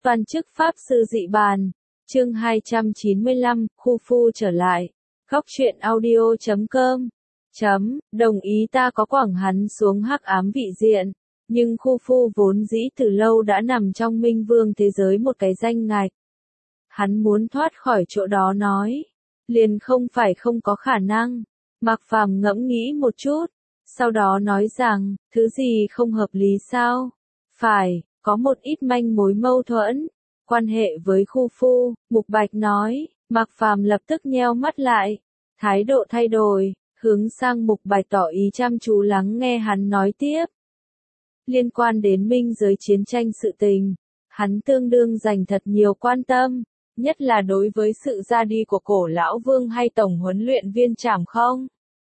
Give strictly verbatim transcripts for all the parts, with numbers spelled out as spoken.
Toàn chức Pháp Sư Dị Bàn, chương hai trăm chín mươi lăm, Khu Phu trở lại. Góc truyện audio chấm com. Chấm, đồng ý ta có quẳng hắn xuống hắc ám vị diện, nhưng Khu Phu vốn dĩ từ lâu đã nằm trong Minh Vương thế giới một cái danh ngạch. Hắn muốn thoát khỏi chỗ đó nói, liền không phải không có khả năng. Mạc Phàm ngẫm nghĩ một chút, sau đó nói rằng, thứ gì không hợp lý sao? Phải, có một ít manh mối mâu thuẫn, quan hệ với Khu Phu, Mục Bạch nói. Mạc Phàm lập tức nheo mắt lại, thái độ thay đổi, hướng sang Mục Bạch tỏ ý chăm chú lắng nghe hắn nói tiếp. Liên quan đến minh giới chiến tranh sự tình, hắn tương đương dành thật nhiều quan tâm, nhất là đối với sự ra đi của cổ lão vương hay tổng huấn luyện viên Trảm Không.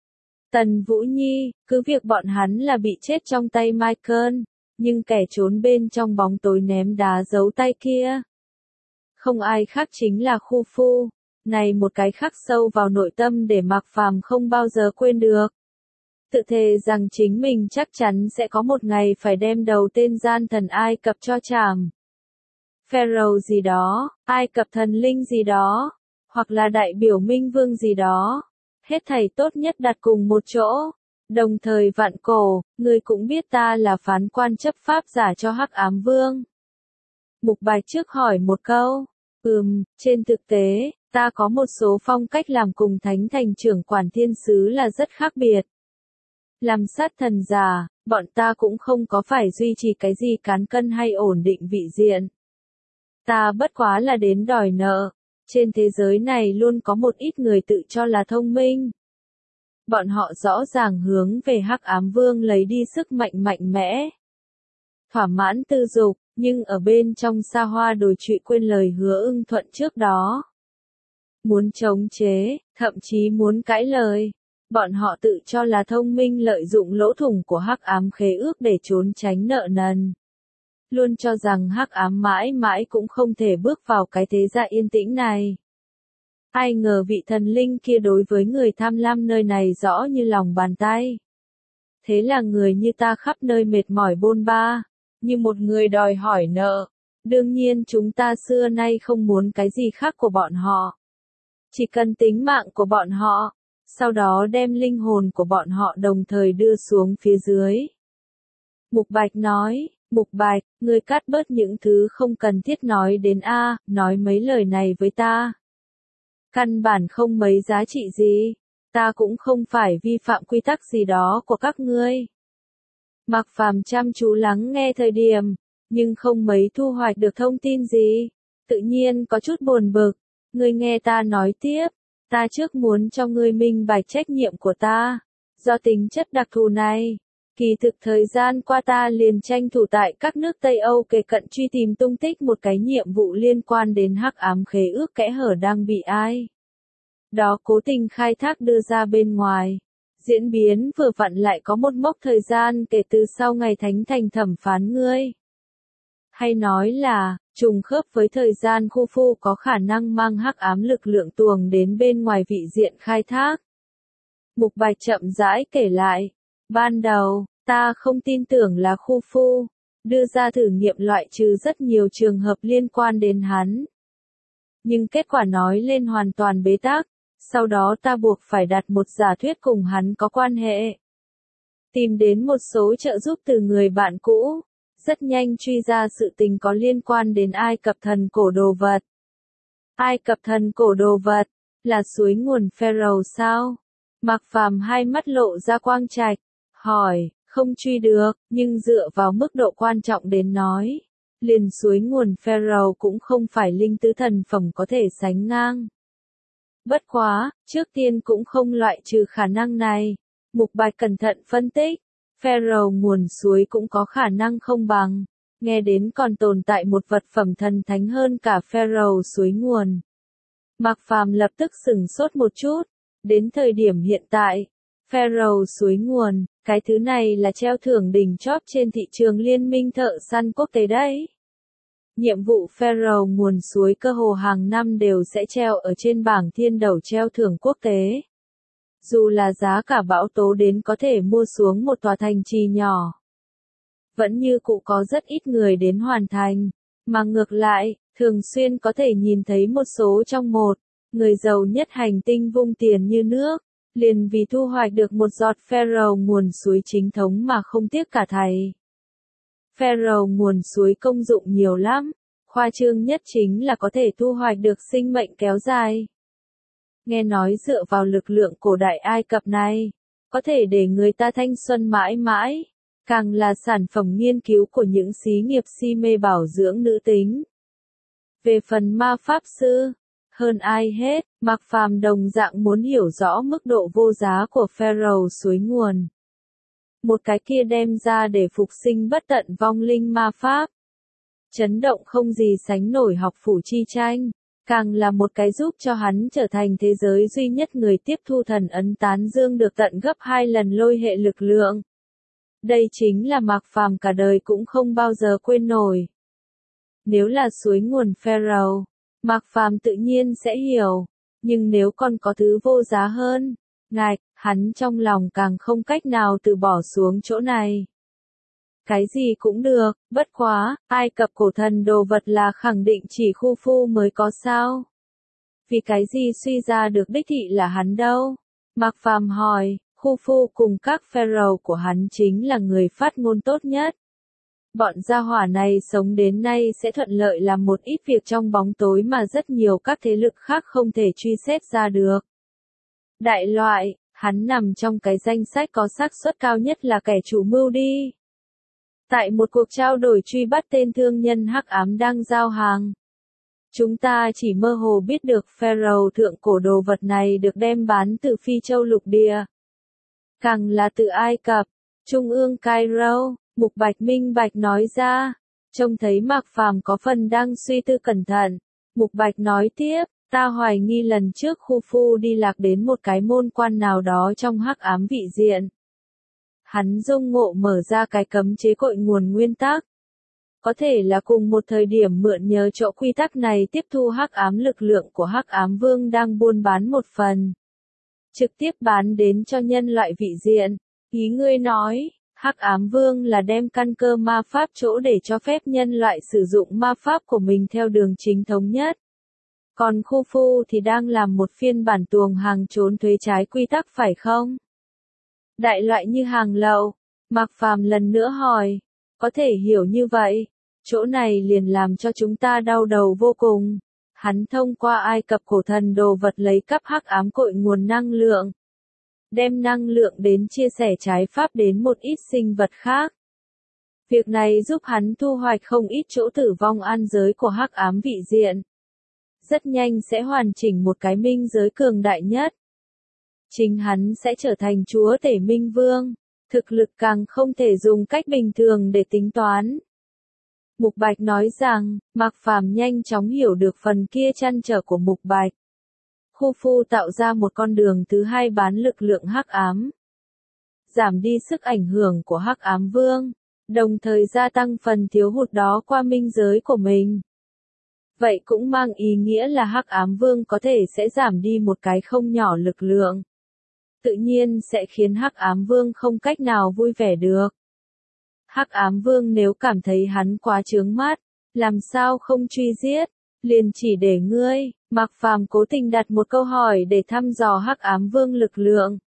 Tần Vũ Nhi, cứ việc bọn hắn là bị chết trong tay Michael, nhưng kẻ trốn bên trong bóng tối ném đá giấu tay kia, không ai khác chính là Khu Phu. Này một cái khắc sâu vào nội tâm để Mạc Phàm không bao giờ quên được. Tự thề rằng chính mình chắc chắn sẽ có một ngày phải đem đầu tên gian thần Ai Cập cho Trảm. Pharaoh gì đó, Ai Cập thần linh gì đó, hoặc là đại biểu Minh Vương gì đó. Hết thảy tốt nhất đặt cùng một chỗ. Đồng thời vạn cổ, người cũng biết ta là phán quan chấp pháp giả cho Hắc Ám Vương. Mục Bạch trước hỏi một câu. Ừm, trên thực tế, ta có một số phong cách làm cùng Thánh Thành trưởng quản thiên sứ là rất khác biệt. Làm sát thần giả, bọn ta cũng không có phải duy trì cái gì cán cân hay ổn định vị diện. Ta bất quá là đến đòi nợ. Trên thế giới này luôn có một ít người tự cho là thông minh. Bọn họ rõ ràng hướng về Hắc Ám Vương lấy đi sức mạnh mạnh mẽ. Thỏa mãn tư dục, nhưng ở bên trong xa hoa đồi trụy quên lời hứa ưng thuận trước đó. Muốn chống chế, thậm chí muốn cãi lời. Bọn họ tự cho là thông minh lợi dụng lỗ thủng của Hắc Ám khế ước để trốn tránh nợ nần. Luôn cho rằng Hắc Ám mãi mãi cũng không thể bước vào cái thế gia yên tĩnh này. Ai ngờ vị thần linh kia đối với người tham lam nơi này rõ như lòng bàn tay. Thế là người như ta khắp nơi mệt mỏi bôn ba, như một người đòi hỏi nợ. Đương nhiên chúng ta xưa nay không muốn cái gì khác của bọn họ. Chỉ cần tính mạng của bọn họ, sau đó đem linh hồn của bọn họ đồng thời đưa xuống phía dưới. Mục Bạch nói, Mục Bạch, ngươi cắt bớt những thứ không cần thiết nói đến a, nói mấy lời này với ta. Căn bản không mấy giá trị gì, ta cũng không phải vi phạm quy tắc gì đó của các ngươi. Mạc Phàm chăm chú lắng nghe thời điểm, nhưng không mấy thu hoạch được thông tin gì, tự nhiên có chút buồn bực. Ngươi nghe ta nói tiếp, ta trước muốn cho ngươi minh bạch trách nhiệm của ta, do tính chất đặc thù này. Kỳ thực thời gian qua ta liền tranh thủ tại các nước Tây Âu kề cận truy tìm tung tích một cái nhiệm vụ liên quan đến Hắc Ám khế ước kẽ hở đang bị ai đó cố tình khai thác đưa ra bên ngoài. Diễn biến vừa vặn lại có một mốc thời gian kể từ sau ngày Thánh Thành thẩm phán ngươi. Hay nói là, trùng khớp với thời gian Khu Phu có khả năng mang Hắc Ám lực lượng tuồng đến bên ngoài vị diện khai thác. Mục Bạch chậm rãi kể lại. Ban đầu, ta không tin tưởng là Khu Phu đưa ra thử nghiệm loại trừ rất nhiều trường hợp liên quan đến hắn. Nhưng kết quả nói lên hoàn toàn bế tắc, sau đó ta buộc phải đặt một giả thuyết cùng hắn có quan hệ. Tìm đến một số trợ giúp từ người bạn cũ, rất nhanh truy ra sự tình có liên quan đến Ai Cập thần cổ đồ vật. Ai Cập thần cổ đồ vật, là suối nguồn Pharaoh sao? Mạc Phàm hai mắt lộ ra quang trạch, hỏi, không truy được, nhưng dựa vào mức độ quan trọng đến nói, liền suối nguồn Pharaoh cũng không phải linh tứ thần phẩm có thể sánh ngang. Bất quá, trước tiên cũng không loại trừ khả năng này. Mục Bạch cẩn thận phân tích, Pharaoh nguồn suối cũng có khả năng không bằng, nghe đến còn tồn tại một vật phẩm thần thánh hơn cả Pharaoh suối nguồn. Mạc Phàm lập tức sửng sốt một chút, đến thời điểm hiện tại, Pharaoh suối nguồn, cái thứ này là treo thưởng đỉnh chóp trên thị trường liên minh thợ săn quốc tế đấy. Nhiệm vụ Pharaoh nguồn suối cơ hồ hàng năm đều sẽ treo ở trên bảng thiên đầu treo thưởng quốc tế. Dù là giá cả bão tố đến có thể mua xuống một tòa thành trì nhỏ, vẫn như cũ có rất ít người đến hoàn thành. mà ngược lại, thường xuyên có thể nhìn thấy một số trong một, người giàu nhất hành tinh vung tiền như nước, liền vì thu hoạch được một giọt Pharaoh nguồn suối chính thống mà không tiếc cả thảy. Pharaoh nguồn suối công dụng nhiều lắm, khoa trương nhất chính là có thể thu hoạch được sinh mệnh kéo dài. Nghe nói dựa vào lực lượng cổ đại Ai Cập này, có thể để người ta thanh xuân mãi mãi, càng là sản phẩm nghiên cứu của những xí nghiệp si mê bảo dưỡng nữ tính. Về phần ma pháp sư, hơn ai hết, Mạc Phàm đồng dạng muốn hiểu rõ mức độ vô giá của Pharaoh suối nguồn. Một cái kia đem ra để phục sinh bất tận vong linh ma pháp. Chấn động không gì sánh nổi học phủ chi tranh, càng là một cái giúp cho hắn trở thành thế giới duy nhất người tiếp thu thần ấn tán dương được tận gấp hai lần lôi hệ lực lượng. Đây chính là Mạc Phàm cả đời cũng không bao giờ quên nổi. Nếu là suối nguồn Pharaoh, Mạc Phàm tự nhiên sẽ hiểu, nhưng nếu còn có thứ vô giá hơn, ngạch, hắn trong lòng càng không cách nào từ bỏ xuống chỗ này. Cái gì cũng được, bất quá, Ai Cập cổ thần đồ vật là khẳng định chỉ Khu Phu mới có sao? Vì cái gì suy ra được đích thị là hắn đâu? Mạc Phàm hỏi, Khu Phu cùng các Pharaoh của hắn chính là người phát ngôn tốt nhất. Bọn gia hỏa này sống đến nay sẽ thuận lợi làm một ít việc trong bóng tối mà rất nhiều các thế lực khác không thể truy xét ra được. Đại loại, hắn nằm trong cái danh sách có xác suất cao nhất là kẻ chủ mưu đi. Tại một cuộc trao đổi truy bắt tên thương nhân hắc ám đang giao hàng, chúng ta chỉ mơ hồ biết được Pharaoh thượng cổ đồ vật này được đem bán từ Phi Châu lục địa. Càng là từ Ai Cập, Trung ương Cairo, Mục Bạch minh bạch nói ra. Trông thấy Mạc Phàm có phần đang suy tư cẩn thận, Mục Bạch nói tiếp, ta hoài nghi lần trước Khu Phu đi lạc đến một cái môn quan nào đó trong hắc ám vị diện. Hắn dung ngộ mở ra cái cấm chế cội nguồn nguyên tắc. Có thể là cùng một thời điểm mượn nhờ chỗ quy tắc này tiếp thu hắc ám lực lượng của hắc ám vương đang buôn bán một phần. Trực tiếp bán đến cho nhân loại vị diện. Ý ngươi nói, hắc ám vương là đem căn cơ ma pháp chỗ để cho phép nhân loại sử dụng ma pháp của mình theo đường chính thống nhất. Còn Khu Phu thì đang làm một phiên bản tuồng hàng trốn thuế trái quy tắc phải không? Đại loại như hàng lậu, Mạc Phàm lần nữa hỏi, có thể hiểu như vậy, chỗ này liền làm cho chúng ta đau đầu vô cùng. Hắn thông qua Ai Cập cổ thần đồ vật lấy cắp hắc ám cội nguồn năng lượng, đem năng lượng đến chia sẻ trái pháp đến một ít sinh vật khác. Việc này giúp hắn thu hoạch không ít chỗ tử vong an giới của hắc ám vị diện. Rất nhanh sẽ hoàn chỉnh một cái minh giới cường đại nhất. Chính hắn sẽ trở thành chúa tể minh vương, thực lực càng không thể dùng cách bình thường để tính toán. Mục Bạch nói rằng, Mạc Phàm nhanh chóng hiểu được phần kia trăn trở của Mục Bạch. Khu Phu tạo ra một con đường thứ hai bán lực lượng hắc ám, giảm đi sức ảnh hưởng của hắc ám vương, đồng thời gia tăng phần thiếu hụt đó qua minh giới của mình. Vậy cũng mang ý nghĩa là hắc ám vương có thể sẽ giảm đi một cái không nhỏ lực lượng. Tự nhiên sẽ khiến hắc ám vương không cách nào vui vẻ được. Hắc ám vương nếu cảm thấy hắn quá chướng mắt, làm sao không truy giết, liền chỉ để ngươi. Mạc Phàm cố tình đặt một câu hỏi để thăm dò hắc ám vương lực lượng.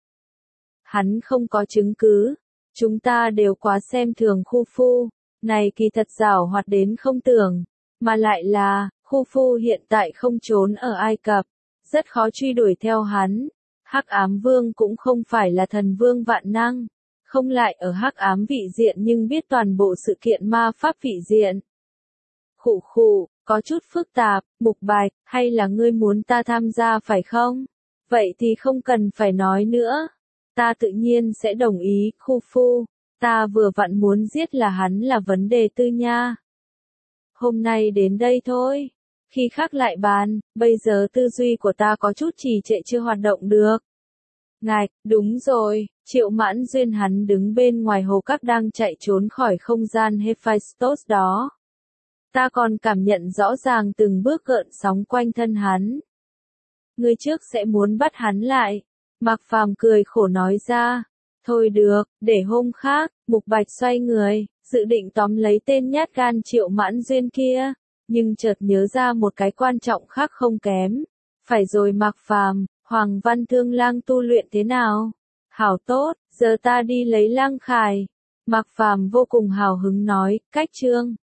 Hắn không có chứng cứ, chúng ta đều quá xem thường Khu Phu, này kỳ thật giảo hoạt đến không tưởng, mà lại là, Khu Phu hiện tại không trốn ở Ai Cập, rất khó truy đuổi theo hắn. Hắc ám vương cũng không phải là thần vương vạn năng, không lại ở hắc ám vị diện nhưng biết toàn bộ sự kiện ma pháp vị diện. Khụ khụ, có chút phức tạp, Mục Bạch, hay là ngươi muốn ta tham gia phải không? Vậy thì không cần phải nói nữa. Ta tự nhiên sẽ đồng ý, Khu Phu. Ta vừa vặn muốn giết là hắn là vấn đề tư nha. Hôm nay đến đây thôi. Khi khác lại bàn, bây giờ tư duy của ta có chút trì trệ chưa hoạt động được. Ngạch, đúng rồi, Triệu Mãn Duyên hắn đứng bên ngoài hồ các đang chạy trốn khỏi không gian Hephaestus đó. Ta còn cảm nhận rõ ràng từng bước gợn sóng quanh thân hắn. Người trước sẽ muốn bắt hắn lại. Mạc Phàm cười khổ nói ra. Thôi được, để hôm khác. Mục Bạch xoay người, dự định tóm lấy tên nhát gan Triệu Mãn Duyên kia. nhưng chợt nhớ ra một cái quan trọng khác không kém. Phải rồi Mạc Phàm, Hoàng Văn Thương Lang tu luyện thế nào? Hảo tốt, giờ ta đi lấy Lang Khải. Mạc Phàm vô cùng hào hứng nói, cách Trương